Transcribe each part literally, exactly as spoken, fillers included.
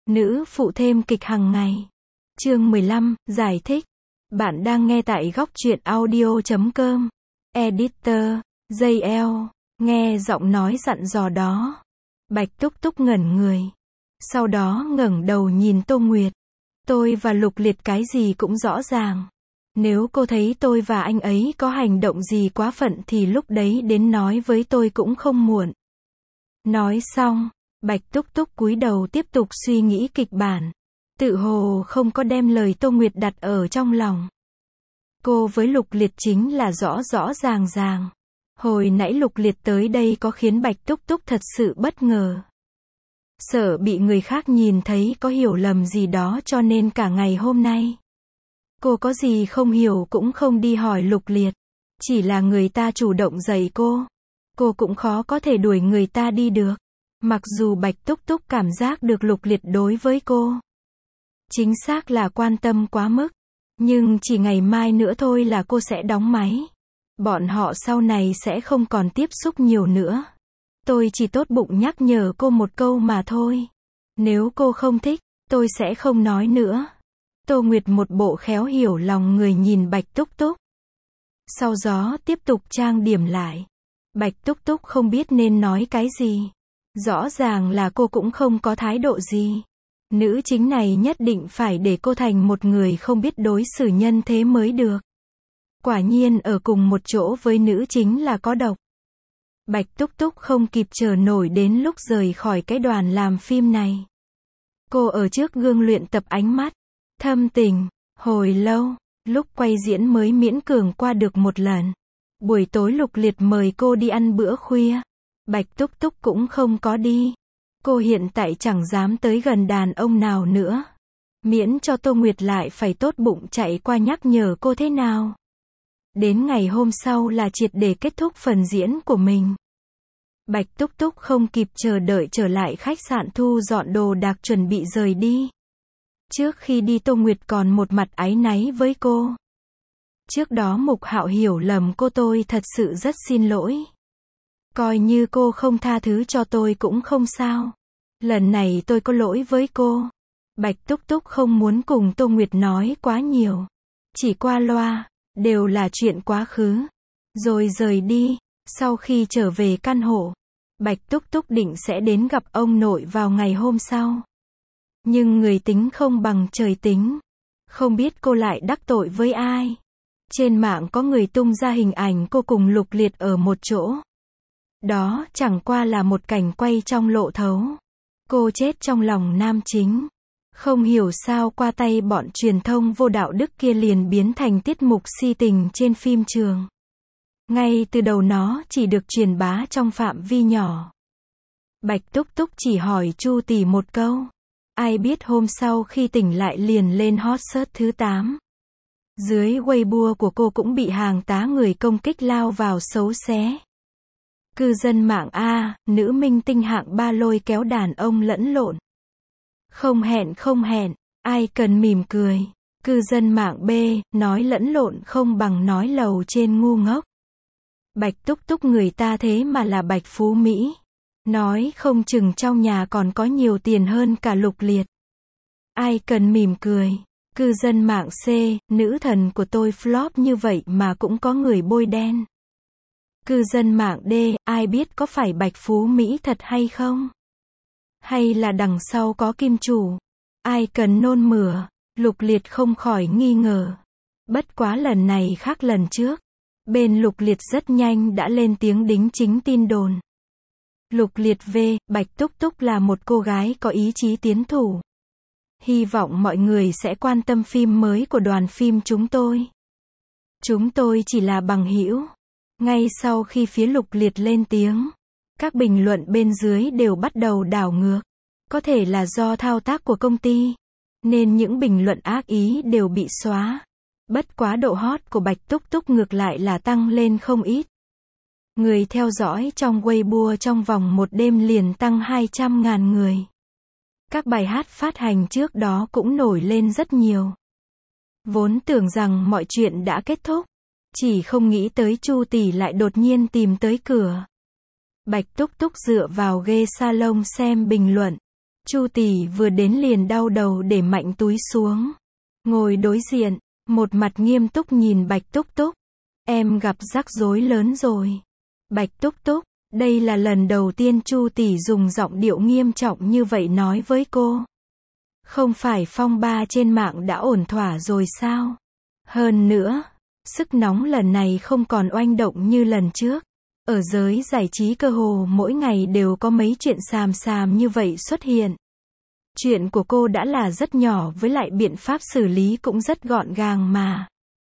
Nữ phụ thêm kịch hàng ngày. Chương mười lăm, giải thích. Bạn đang nghe tại góc truyện audio chấm com. Editor, gi eo, nghe giọng nói dặn dò đó. Bạch Túc Túc ngẩn người. Sau đó ngẩng đầu nhìn Tô Nguyệt. Tôi và Lục Liệt cái gì cũng rõ ràng. Nếu cô thấy tôi và anh ấy có hành động gì quá phận thì lúc đấy đến nói với tôi cũng không muộn. Nói xong, Bạch Túc Túc cúi đầu tiếp tục suy nghĩ kịch bản. Tự hồ không có đem lời Tô Nguyệt đặt ở trong lòng. Cô với Lục Liệt chính là rõ rõ ràng ràng. Hồi nãy Lục Liệt tới đây có khiến Bạch Túc Túc thật sự bất ngờ. Sợ bị người khác nhìn thấy có hiểu lầm gì đó cho nên cả ngày hôm nay. Cô có gì không hiểu cũng không đi hỏi Lục Liệt. Chỉ là người ta chủ động dạy cô. Cô cũng khó có thể đuổi người ta đi được. Mặc dù Bạch Túc Túc cảm giác được Lục Liệt đối với cô chính xác là quan tâm quá mức. Nhưng chỉ ngày mai nữa thôi là cô sẽ đóng máy. Bọn họ sau này sẽ không còn tiếp xúc nhiều nữa. Tôi chỉ tốt bụng nhắc nhở cô một câu mà thôi. Nếu cô không thích, tôi sẽ không nói nữa. Tô Nguyệt một bộ khéo hiểu lòng người nhìn Bạch Túc Túc. Sau đó tiếp tục trang điểm lại. Bạch Túc Túc không biết nên nói cái gì. Rõ ràng là cô cũng không có thái độ gì. Nữ chính này nhất định phải để cô thành một người không biết đối xử nhân thế mới được. Quả nhiên ở cùng một chỗ với nữ chính là có độc. Bạch Túc Túc không kịp chờ nổi đến lúc rời khỏi cái đoàn làm phim này. Cô ở trước gương luyện tập ánh mắt. Thâm tình. Hồi lâu, lúc quay diễn mới miễn cường qua được một lần. Buổi tối Lục Liệt mời cô đi ăn bữa khuya. Bạch Túc Túc cũng không có đi. Cô hiện tại chẳng dám tới gần đàn ông nào nữa. Miễn cho Tô Nguyệt lại phải tốt bụng chạy qua nhắc nhở cô thế nào. Đến ngày hôm sau là triệt để kết thúc phần diễn của mình. Bạch Túc Túc không kịp chờ đợi trở lại khách sạn thu dọn đồ đạc chuẩn bị rời đi. Trước khi đi Tô Nguyệt còn một mặt áy náy với cô. Trước đó Mục Hạo hiểu lầm cô, tôi thật sự rất xin lỗi. Coi như cô không tha thứ cho tôi cũng không sao. Lần này tôi có lỗi với cô. Bạch Túc Túc không muốn cùng Tô Nguyệt nói quá nhiều. Chỉ qua loa, đều là chuyện quá khứ. Rồi rời đi. Sau khi trở về căn hộ, Bạch Túc Túc định sẽ đến gặp ông nội vào ngày hôm sau. Nhưng người tính không bằng trời tính. Không biết cô lại đắc tội với ai. Trên mạng có người tung ra hình ảnh cô cùng Lục Liệt ở một chỗ. Đó chẳng qua là một cảnh quay trong lộ thấu. Cô chết trong lòng nam chính. Không hiểu sao qua tay bọn truyền thông vô đạo đức kia liền biến thành tiết mục si tình trên phim trường. Ngay từ đầu nó chỉ được truyền bá trong phạm vi nhỏ. Bạch Túc Túc chỉ hỏi Chu tỷ một câu. Ai biết hôm sau khi tỉnh lại liền lên hot search thứ tám. Dưới Weibo của cô cũng bị hàng tá người công kích lao vào xấu xé. Cư dân mạng A, nữ minh tinh hạng ba lôi kéo đàn ông lẫn lộn. Không hẹn không hẹn, ai cần mỉm cười. Cư dân mạng B, nói lẫn lộn không bằng nói lầu trên ngu ngốc. Bạch Túc Túc người ta thế mà là Bạch Phú Mỹ. Nói không chừng trong nhà còn có nhiều tiền hơn cả Lục Liệt. Ai cần mỉm cười. Cư dân mạng C, nữ thần của tôi flop như vậy mà cũng có người bôi đen. Cư dân mạng D, ai biết có phải Bạch Phú Mỹ thật hay không? Hay là đằng sau có kim chủ? Ai cần nôn mửa? Lục Liệt không khỏi nghi ngờ. Bất quá lần này khác lần trước. Bên Lục Liệt rất nhanh đã lên tiếng đính chính tin đồn. Lục Liệt V, Bạch Túc Túc là một cô gái có ý chí tiến thủ. Hy vọng mọi người sẽ quan tâm phim mới của đoàn phim chúng tôi. Chúng tôi chỉ là bằng hữu. Ngay sau khi phía Lục Liệt lên tiếng, các bình luận bên dưới đều bắt đầu đảo ngược. Có thể là do thao tác của công ty, nên những bình luận ác ý đều bị xóa. Bất quá độ hot của Bạch Túc Túc ngược lại là tăng lên không ít. Người theo dõi trong Weibo trong vòng một đêm liền tăng hai trăm ngàn người. Các bài hát phát hành trước đó cũng nổi lên rất nhiều. Vốn tưởng rằng mọi chuyện đã kết thúc. Chỉ không nghĩ tới Chu tỷ lại đột nhiên tìm tới cửa. Bạch Túc Túc dựa vào ghế salon xem bình luận. Chu tỷ vừa đến liền đau đầu để mạnh túi xuống. Ngồi đối diện, một mặt nghiêm túc nhìn Bạch Túc Túc. Em gặp rắc rối lớn rồi. Bạch Túc Túc, đây là lần đầu tiên Chu tỷ dùng giọng điệu nghiêm trọng như vậy nói với cô. Không phải phong ba trên mạng đã ổn thỏa rồi sao? Hơn nữa, sức nóng lần này không còn oanh động như lần trước. Ở giới giải trí cơ hồ mỗi ngày đều có mấy chuyện xàm xàm như vậy xuất hiện. Chuyện của cô đã là rất nhỏ với lại biện pháp xử lý cũng rất gọn gàng mà.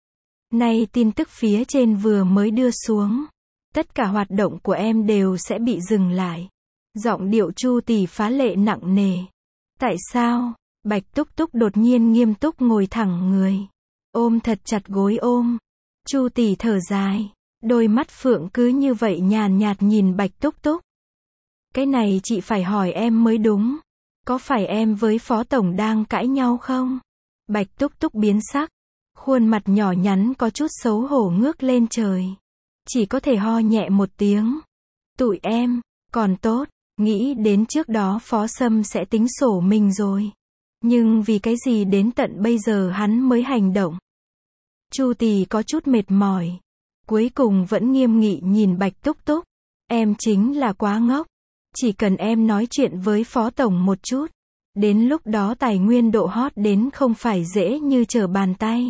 Nay tin tức phía trên vừa mới đưa xuống. Tất cả hoạt động của em đều sẽ bị dừng lại. Giọng điệu Chu tỷ phá lệ nặng nề. Tại sao? Bạch Túc Túc đột nhiên nghiêm túc ngồi thẳng người. Ôm thật chặt gối ôm. Chu tỷ thở dài. Đôi mắt phượng cứ như vậy nhàn nhạt nhìn Bạch Túc Túc. Cái này chị phải hỏi em mới đúng. Có phải em với Phó Tổng đang cãi nhau không? Bạch Túc Túc biến sắc. Khuôn mặt nhỏ nhắn có chút xấu hổ ngước lên trời. Chỉ có thể ho nhẹ một tiếng. Tụi em, còn tốt, nghĩ đến trước đó Phó Sâm sẽ tính sổ mình rồi. Nhưng vì cái gì đến tận bây giờ hắn mới hành động? Chu tỷ có chút mệt mỏi. Cuối cùng vẫn nghiêm nghị nhìn Bạch Túc Túc. Em chính là quá ngốc. Chỉ cần em nói chuyện với Phó Tổng một chút. Đến lúc đó tài nguyên độ hot đến không phải dễ như trở bàn tay.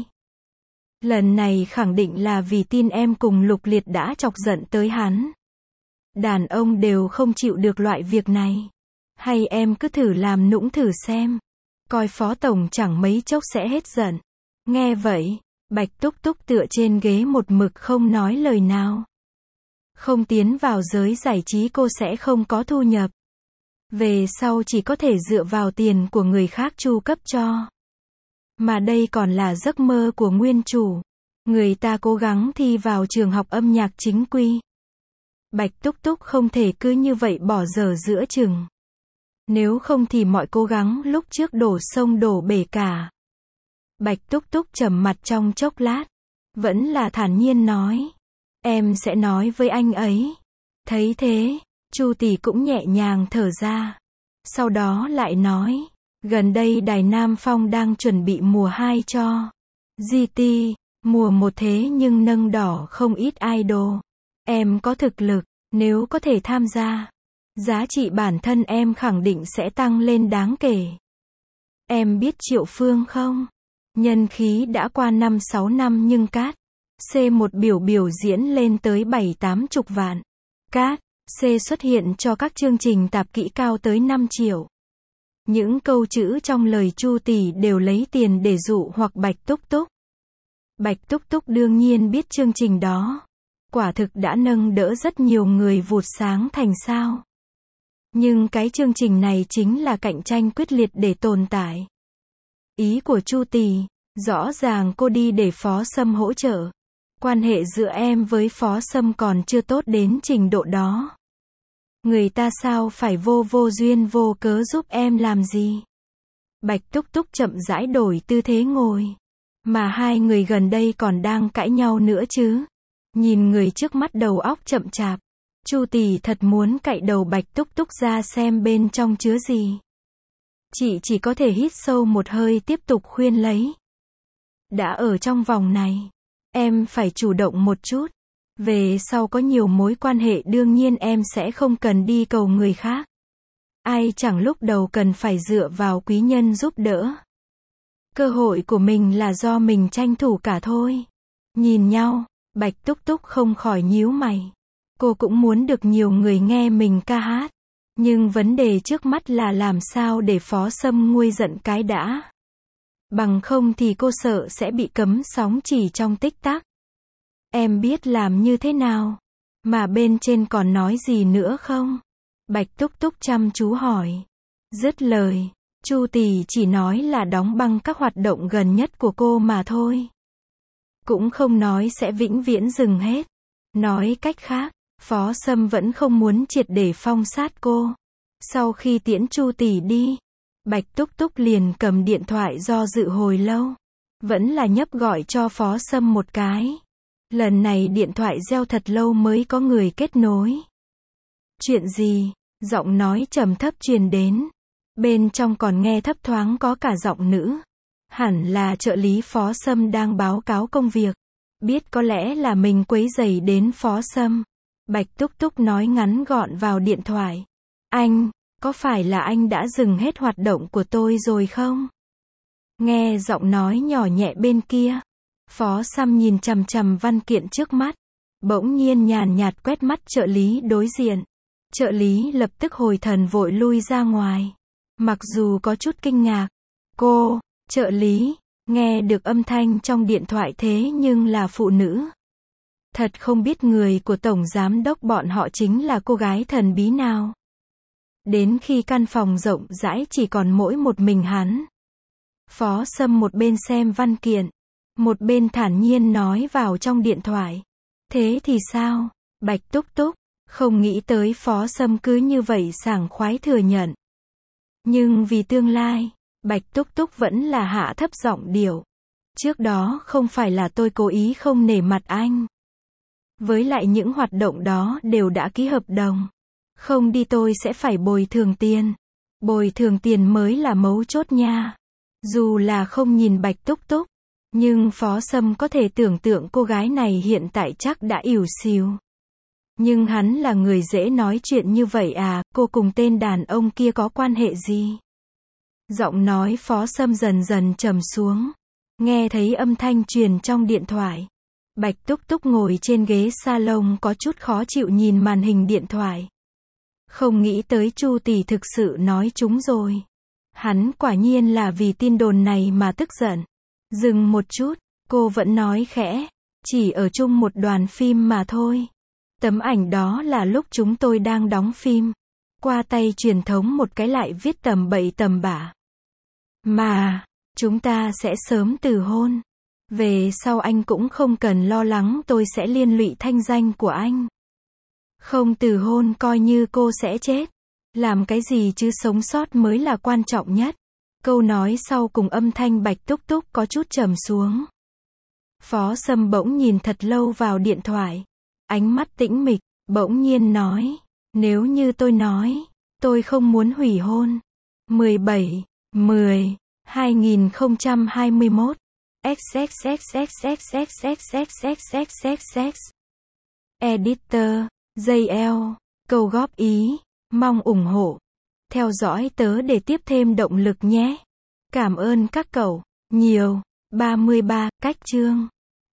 Lần này khẳng định là vì tin em cùng Lục Liệt đã chọc giận tới hắn. Đàn ông đều không chịu được loại việc này. Hay em cứ thử làm nũng thử xem. Coi Phó Tổng chẳng mấy chốc sẽ hết giận. Nghe vậy, Bạch Túc Túc tựa trên ghế một mực không nói lời nào. Không tiến vào giới giải trí cô sẽ không có thu nhập. Về sau chỉ có thể dựa vào tiền của người khác chu cấp cho. Mà đây còn là giấc mơ của nguyên chủ. Người ta cố gắng thi vào trường học âm nhạc chính quy. Bạch Túc Túc không thể cứ như vậy bỏ dở giữa chừng. Nếu không thì mọi cố gắng lúc trước đổ sông đổ bể cả. Bạch Túc Túc trầm mặt trong chốc lát. Vẫn là thản nhiên nói. Em sẽ nói với anh ấy. Thấy thế, Chu tỷ cũng nhẹ nhàng thở ra. Sau đó lại nói. Gần đây Đài Nam Phong đang chuẩn bị mùa hai cho giê tê. Mùa một thế nhưng nâng đỏ không ít idol. Em có thực lực, nếu có thể tham gia. Giá trị bản thân em khẳng định sẽ tăng lên đáng kể. Em biết Triệu Phương không? Nhân khí đã qua năm sáu năm nhưng cát xê một biểu biểu diễn lên tới bảy tám chục vạn. Cát xê xuất hiện cho các chương trình tạp kỹ cao tới năm triệu. Những câu chữ trong lời Chu tỷ đều lấy tiền để dụ hoặc Bạch Túc Túc. Bạch Túc Túc đương nhiên biết chương trình đó. Quả thực đã nâng đỡ rất nhiều người vụt sáng thành sao. Nhưng cái chương trình này chính là cạnh tranh quyết liệt để tồn tại. Ý của Chu tỷ, rõ ràng cô đi để Phó Sâm hỗ trợ. Quan hệ giữa em với Phó Sâm còn chưa tốt đến trình độ đó. Người ta sao phải vô vô duyên vô cớ giúp em làm gì? Bạch Túc Túc chậm rãi đổi tư thế ngồi. Mà hai người gần đây còn đang cãi nhau nữa chứ. Nhìn người trước mắt đầu óc chậm chạp. Chu tỷ thật muốn cạy đầu Bạch Túc Túc ra xem bên trong chứa gì. Chị chỉ có thể hít sâu một hơi tiếp tục khuyên lấy. Đã ở trong vòng này, em phải chủ động một chút. Về sau có nhiều mối quan hệ đương nhiên em sẽ không cần đi cầu người khác. Ai chẳng lúc đầu cần phải dựa vào quý nhân giúp đỡ. Cơ hội của mình là do mình tranh thủ cả thôi. Nhìn nhau, Bạch Túc Túc không khỏi nhíu mày. Cô cũng muốn được nhiều người nghe mình ca hát. Nhưng vấn đề trước mắt là làm sao để Phó Sâm nguôi giận cái đã. Bằng không thì cô sợ sẽ bị cấm sóng chỉ trong tích tắc. Em biết làm như thế nào? Mà bên trên còn nói gì nữa không? Bạch Túc Túc chăm chú hỏi. Dứt lời, Chu tỷ chỉ nói là đóng băng các hoạt động gần nhất của cô mà thôi. Cũng không nói sẽ vĩnh viễn dừng hết. Nói cách khác, Phó Sâm vẫn không muốn triệt để phong sát cô. Sau khi tiễn Chu tỷ đi, Bạch Túc Túc liền cầm điện thoại do dự hồi lâu. Vẫn là nhấp gọi cho Phó Sâm một cái. Lần này điện thoại reo thật lâu mới có người kết nối. Chuyện gì? Giọng nói trầm thấp truyền đến. Bên trong còn nghe thấp thoáng có cả giọng nữ. Hẳn là trợ lý Phó Sâm đang báo cáo công việc. Biết có lẽ là mình quấy rầy đến Phó Sâm. Bạch Túc Túc nói ngắn gọn vào điện thoại. Anh, có phải là anh đã dừng hết hoạt động của tôi rồi không? Nghe giọng nói nhỏ nhẹ bên kia. Phó Sâm nhìn chằm chằm văn kiện trước mắt. Bỗng nhiên nhàn nhạt quét mắt trợ lý đối diện. Trợ lý lập tức hồi thần vội lui ra ngoài. Mặc dù có chút kinh ngạc. Cô, trợ lý, nghe được âm thanh trong điện thoại thế nhưng là phụ nữ. Thật không biết người của Tổng Giám đốc bọn họ chính là cô gái thần bí nào. Đến khi căn phòng rộng rãi chỉ còn mỗi một mình hắn. Phó Sâm một bên xem văn kiện, một bên thản nhiên nói vào trong điện thoại. Thế thì sao? Bạch Túc Túc, không nghĩ tới Phó Sâm cứ như vậy sảng khoái thừa nhận. Nhưng vì tương lai, Bạch Túc Túc vẫn là hạ thấp giọng điệu. Trước đó không phải là tôi cố ý không nể mặt anh. Với lại những hoạt động đó đều đã ký hợp đồng. Không đi tôi sẽ phải bồi thường tiền. Bồi thường tiền mới là mấu chốt nha. Dù là không nhìn Bạch Túc Túc, nhưng Phó Sâm có thể tưởng tượng cô gái này hiện tại chắc đã ỉu xìu. Nhưng hắn là người dễ nói chuyện như vậy à, cô cùng tên đàn ông kia có quan hệ gì? Giọng nói Phó Sâm dần dần trầm xuống. Nghe thấy âm thanh truyền trong điện thoại. Bạch Túc Túc ngồi trên ghế salon có chút khó chịu nhìn màn hình điện thoại. Không nghĩ tới Chu tỷ thực sự nói chúng rồi. Hắn quả nhiên là vì tin đồn này mà tức giận. Dừng một chút, cô vẫn nói khẽ. Chỉ ở chung một đoàn phim mà thôi. Tấm ảnh đó là lúc chúng tôi đang đóng phim. Qua tay truyền thống một cái lại viết tầm bậy tầm bạ. Mà, chúng ta sẽ sớm từ hôn. Về sau anh cũng không cần lo lắng tôi sẽ liên lụy thanh danh của anh. Không từ hôn coi như cô sẽ chết. Làm cái gì chứ sống sót mới là quan trọng nhất. Câu nói sau cùng âm thanh Bạch Túc Túc có chút trầm xuống. Phó Sâm bỗng nhìn thật lâu vào điện thoại. Ánh mắt tĩnh mịch, bỗng nhiên nói. Nếu như tôi nói, tôi không muốn hủy hôn. mười bảy, mười, hai nghìn không trăm hai mươi mốt. Editor, gi eo, câu góp ý, mong ủng hộ. Theo dõi tớ để tiếp thêm động lực nhé. Cảm ơn các cậu, nhiều. ba mươi ba, cách chương.